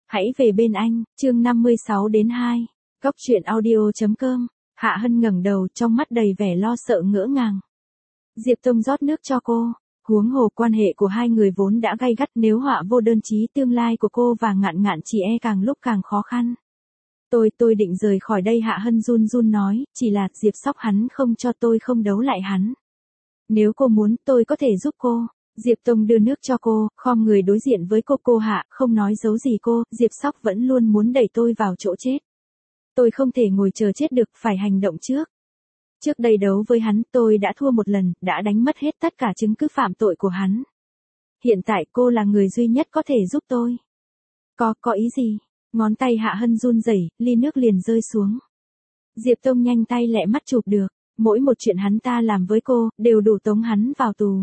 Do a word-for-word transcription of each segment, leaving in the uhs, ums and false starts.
Hãy về bên anh, chương năm mươi sáu đến hai. Góc truyện audio.com. Hạ Hân ngẩng đầu, trong mắt đầy vẻ lo sợ ngỡ ngàng. Diệp Tông rót nước cho cô. Huống hồ quan hệ của hai người vốn đã gay gắt, nếu họa vô đơn chí, tương lai của cô và Ngạn Ngạn chỉ e càng lúc càng khó khăn. Tôi, tôi định rời khỏi đây, Hạ Hân run run nói, chỉ là Diệp Sóc hắn không cho tôi không đấu lại hắn. Nếu cô muốn, tôi có thể giúp cô. Diệp Tông đưa nước cho cô, khom người đối diện với cô. Cô Hạ, không nói giấu gì cô, Diệp Sóc vẫn luôn muốn đẩy tôi vào chỗ chết. Tôi không thể ngồi chờ chết được, phải hành động trước. Trước đây đấu với hắn, tôi đã thua một lần, đã đánh mất hết tất cả chứng cứ phạm tội của hắn. Hiện tại cô là người duy nhất có thể giúp tôi. Có, có ý gì? Ngón tay Hạ Hân run rẩy, ly nước liền rơi xuống. Diệp Tông nhanh tay lẹ mắt chụp được, mỗi một chuyện hắn ta làm với cô, đều đủ tống hắn vào tù.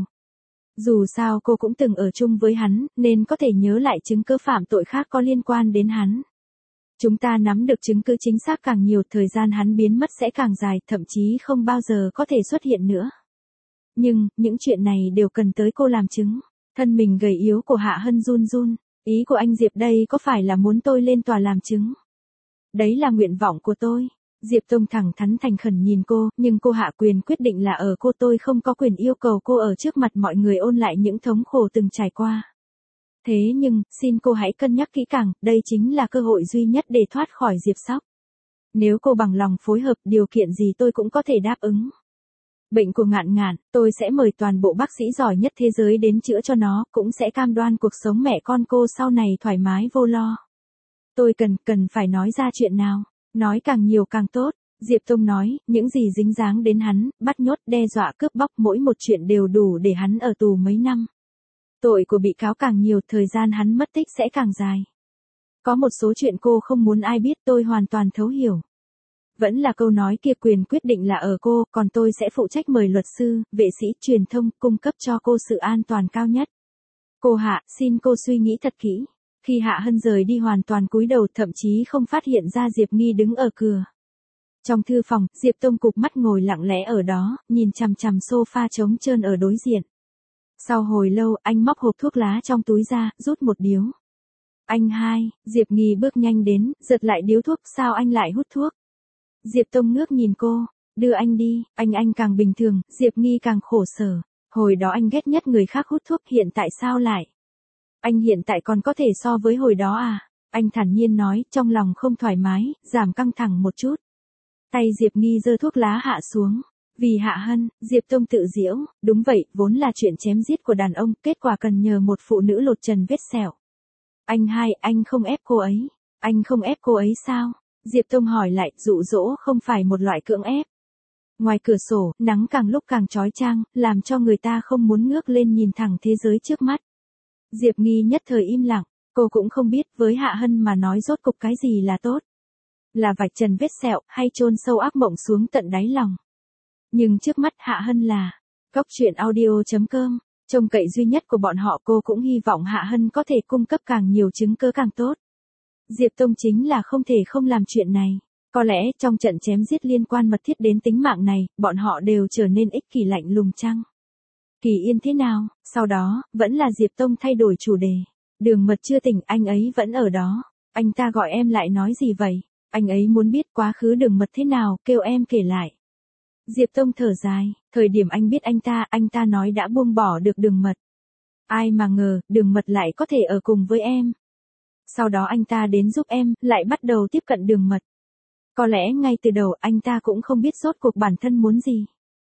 Dù sao cô cũng từng ở chung với hắn, nên có thể nhớ lại chứng cứ phạm tội khác có liên quan đến hắn. Chúng ta nắm được chứng cứ chính xác càng nhiều, thời gian hắn biến mất sẽ càng dài, thậm chí không bao giờ có thể xuất hiện nữa. Nhưng, những chuyện này đều cần tới cô làm chứng. Thân mình gầy yếu của Hạ Hân run run. Ý của anh Diệp đây có phải là muốn tôi lên tòa làm chứng? Đấy là nguyện vọng của tôi. Diệp Tông thẳng thắn thành khẩn nhìn cô, nhưng cô Hạ, quyền quyết định là ở cô, tôi không có quyền yêu cầu cô ở trước mặt mọi người ôn lại những thống khổ từng trải qua. Thế nhưng, xin cô hãy cân nhắc kỹ càng, đây chính là cơ hội duy nhất để thoát khỏi Diệp Sóc. Nếu cô bằng lòng phối hợp, điều kiện gì tôi cũng có thể đáp ứng. Bệnh của Ngạn Ngạn, tôi sẽ mời toàn bộ bác sĩ giỏi nhất thế giới đến chữa cho nó, cũng sẽ cam đoan cuộc sống mẹ con cô sau này thoải mái vô lo. Tôi cần, cần phải nói ra chuyện nào, nói càng nhiều càng tốt. Diệp Tông nói, những gì dính dáng đến hắn, bắt nhốt, đe dọa, cướp bóc, mỗi một chuyện đều đủ để hắn ở tù mấy năm. Tội của bị cáo càng nhiều, thời gian hắn mất tích sẽ càng dài. Có một số chuyện cô không muốn ai biết, tôi hoàn toàn thấu hiểu. Vẫn là câu nói kia, quyền quyết định là ở cô, còn tôi sẽ phụ trách mời luật sư, vệ sĩ, truyền thông, cung cấp cho cô sự an toàn cao nhất. Cô Hạ, xin cô suy nghĩ thật kỹ. Khi Hạ Hân rời đi hoàn toàn cúi đầu, thậm chí không phát hiện ra Diệp Nghi đứng ở cửa. Trong thư phòng, Diệp Tông cụp mắt ngồi lặng lẽ ở đó, nhìn chằm chằm sofa trống trơn ở đối diện. Sau hồi lâu, anh móc hộp thuốc lá trong túi ra, rút một điếu. Anh hai, Diệp Nghi bước nhanh đến, giật lại điếu thuốc, sao anh lại hút thuốc? Diệp Tông ngước nhìn cô, đưa anh đi, anh anh càng bình thường, Diệp Nghi càng khổ sở. Hồi đó anh ghét nhất người khác hút thuốc, hiện tại sao lại? Anh hiện tại còn có thể so với hồi đó à? Anh thản nhiên nói, trong lòng không thoải mái, giảm căng thẳng một chút. Tay Diệp Nghi giơ thuốc lá hạ xuống. Vì Hạ Hân, Diệp Tông tự giễu, đúng vậy, vốn là chuyện chém giết của đàn ông, kết quả cần nhờ một phụ nữ lột trần vết sẹo. Anh hai, anh không ép cô ấy. Anh không ép cô ấy sao? Diệp Tông hỏi lại, dụ dỗ không phải một loại cưỡng ép. Ngoài cửa sổ, nắng càng lúc càng chói chang, làm cho người ta không muốn ngước lên nhìn thẳng thế giới trước mắt. Diệp Nghi nhất thời im lặng, cô cũng không biết với Hạ Hân mà nói rốt cục cái gì là tốt. Là vạch trần vết sẹo, hay chôn sâu ác mộng xuống tận đáy lòng. Nhưng trước mắt Hạ Hân là Góc truyện audio.com, trông cậy duy nhất của bọn họ, cô cũng hy vọng Hạ Hân có thể cung cấp càng nhiều chứng cứ càng tốt. Diệp Tông chính là không thể không làm chuyện này. Có lẽ trong trận chém giết liên quan mật thiết đến tính mạng này, bọn họ đều trở nên ích kỷ lạnh lùng chăng? Kỳ Yên thế nào? Sau đó, vẫn là Diệp Tông thay đổi chủ đề. Đường Mật chưa tỉnh, anh ấy vẫn ở đó. Anh ta gọi em lại nói gì vậy? Anh ấy muốn biết quá khứ Đường Mật thế nào, kêu em kể lại. Diệp Tông thở dài, thời điểm anh biết anh ta, anh ta nói đã buông bỏ được Đường Mật. Ai mà ngờ, Đường Mật lại có thể ở cùng với em. Sau đó anh ta đến giúp em, lại bắt đầu tiếp cận Đường Mật. Có lẽ ngay từ đầu anh ta cũng không biết rốt cuộc bản thân muốn gì.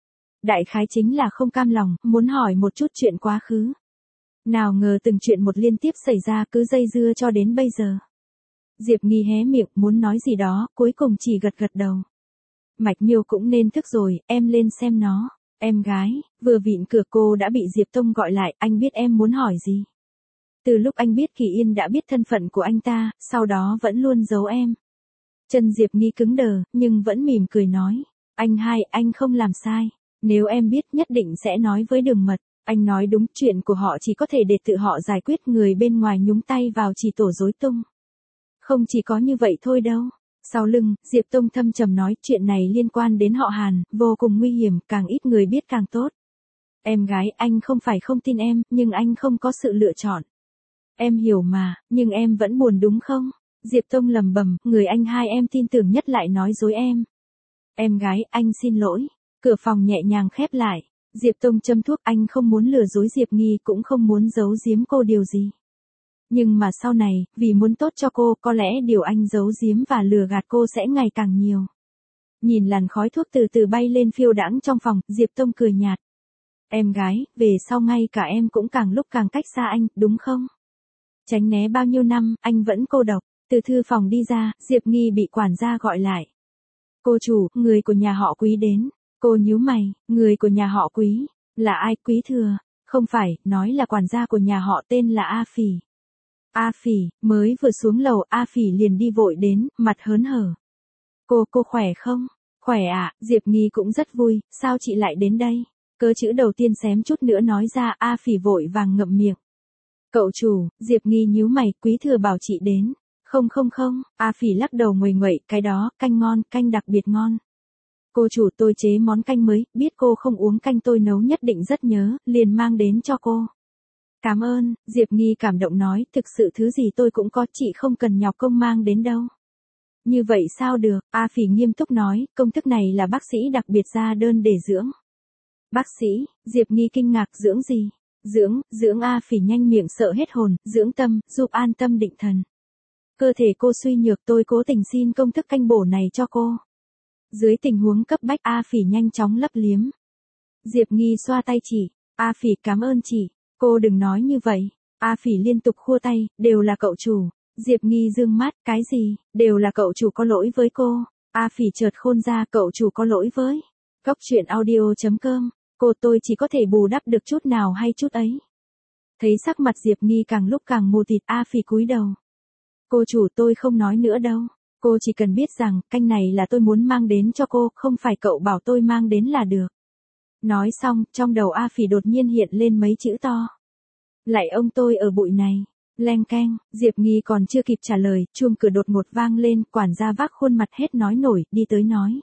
Đại khái chính là không cam lòng, muốn hỏi một chút chuyện quá khứ. Nào ngờ từng chuyện một liên tiếp xảy ra, cứ dây dưa cho đến bây giờ. Diệp Nghi hé miệng, muốn nói gì đó, cuối cùng chỉ gật gật đầu. Mạch Miêu cũng nên thức rồi, em lên xem nó. Em gái, vừa vịn cửa cô đã bị Diệp Tông gọi lại, anh biết em muốn hỏi gì. Từ lúc anh biết Kỳ Yên đã biết thân phận của anh ta, sau đó vẫn luôn giấu em. Chân Diệp Nghi cứng đờ, nhưng vẫn mỉm cười nói. Anh hai, anh không làm sai. Nếu em biết nhất định sẽ nói với Đường Mật. Anh nói đúng, chuyện của họ chỉ có thể để tự họ giải quyết, người bên ngoài nhúng tay vào chỉ tổ rối tung. Không chỉ có như vậy thôi đâu. Sau lưng, Diệp Tông thâm trầm nói, chuyện này liên quan đến họ Hàn, vô cùng nguy hiểm, càng ít người biết càng tốt. Em gái, anh không phải không tin em, nhưng anh không có sự lựa chọn. Em hiểu mà, nhưng em vẫn buồn đúng không? Diệp Tông lầm bầm, người anh hai em tin tưởng nhất lại nói dối em. Em gái, anh xin lỗi. Cửa phòng nhẹ nhàng khép lại. Diệp Tông châm thuốc, anh không muốn lừa dối Diệp Nghi, cũng không muốn giấu giếm cô điều gì. Nhưng mà sau này, vì muốn tốt cho cô, có lẽ điều anh giấu giếm và lừa gạt cô sẽ ngày càng nhiều. Nhìn làn khói thuốc từ từ bay lên phiêu đãng trong phòng, Diệp Tông cười nhạt. Em gái, về sau ngay cả em cũng càng lúc càng cách xa anh, đúng không? Tránh né bao nhiêu năm, anh vẫn cô độc. Từ thư phòng đi ra, Diệp Nghi bị quản gia gọi lại. Cô chủ, người của nhà họ Quý đến. Cô nhíu mày, người của nhà họ Quý, là ai? Quý thừa? Không phải, nói là quản gia của nhà họ tên là A Phỉ. A Phỉ, mới vừa xuống lầu, A Phỉ liền đi vội đến, mặt hớn hở. Cô, cô khỏe không? Khỏe ạ, à, Diệp Nghi cũng rất vui, sao chị lại đến đây? Cớ chữ đầu tiên xém chút nữa nói ra, A Phỉ vội vàng ngậm miệng. Cậu chủ, Diệp Nghi nhíu mày, Quý thừa bảo chị đến. Không không không, A Phỉ lắc đầu nguầy nguậy, cái đó, canh ngon, canh đặc biệt ngon. Cô chủ, tôi chế món canh mới, biết cô không uống canh tôi nấu nhất định rất nhớ, liền mang đến cho cô. Cảm ơn, Diệp Nghi cảm động nói, thực sự thứ gì tôi cũng có, chị không cần nhọc công mang đến đâu. Như vậy sao được, A Phỉ nghiêm túc nói, công thức này là bác sĩ đặc biệt ra đơn để dưỡng. Bác sĩ, Diệp Nghi kinh ngạc, dưỡng gì? Dưỡng, dưỡng A Phỉ nhanh miệng sợ hết hồn, dưỡng tâm, giúp an tâm định thần. Cơ thể cô suy nhược, tôi cố tình xin công thức canh bổ này cho cô. Dưới tình huống cấp bách, A Phỉ nhanh chóng lấp liếm. Diệp Nghi xoa tay chỉ, A Phỉ cảm ơn chị, cô đừng nói như vậy. A Phỉ liên tục khua tay, đều là cậu chủ. Diệp Nghi dương mắt, cái gì, đều là cậu chủ có lỗi với cô. A Phỉ chợt khôn ra, cậu chủ có lỗi với. Cốc truyện audio chấm com, cô tôi chỉ có thể bù đắp được chút nào hay chút ấy. Thấy sắc mặt Diệp Nghi càng lúc càng mù tịt, A Phỉ cúi đầu. Cô chủ, tôi không nói nữa đâu. Cô chỉ cần biết rằng, canh này là tôi muốn mang đến cho cô, không phải cậu bảo tôi mang đến là được. Nói xong, trong đầu A Phỉ đột nhiên hiện lên mấy chữ to. Lại ông tôi ở bụi này. Leng keng, Diệp Nghi còn chưa kịp trả lời, chuông cửa đột ngột vang lên, quản gia vác khuôn mặt hết nói nổi, đi tới nói.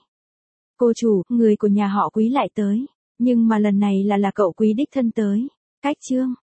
Cô chủ, người của nhà họ Quý lại tới. Nhưng mà lần này là là cậu Quý đích thân tới. Cách chương.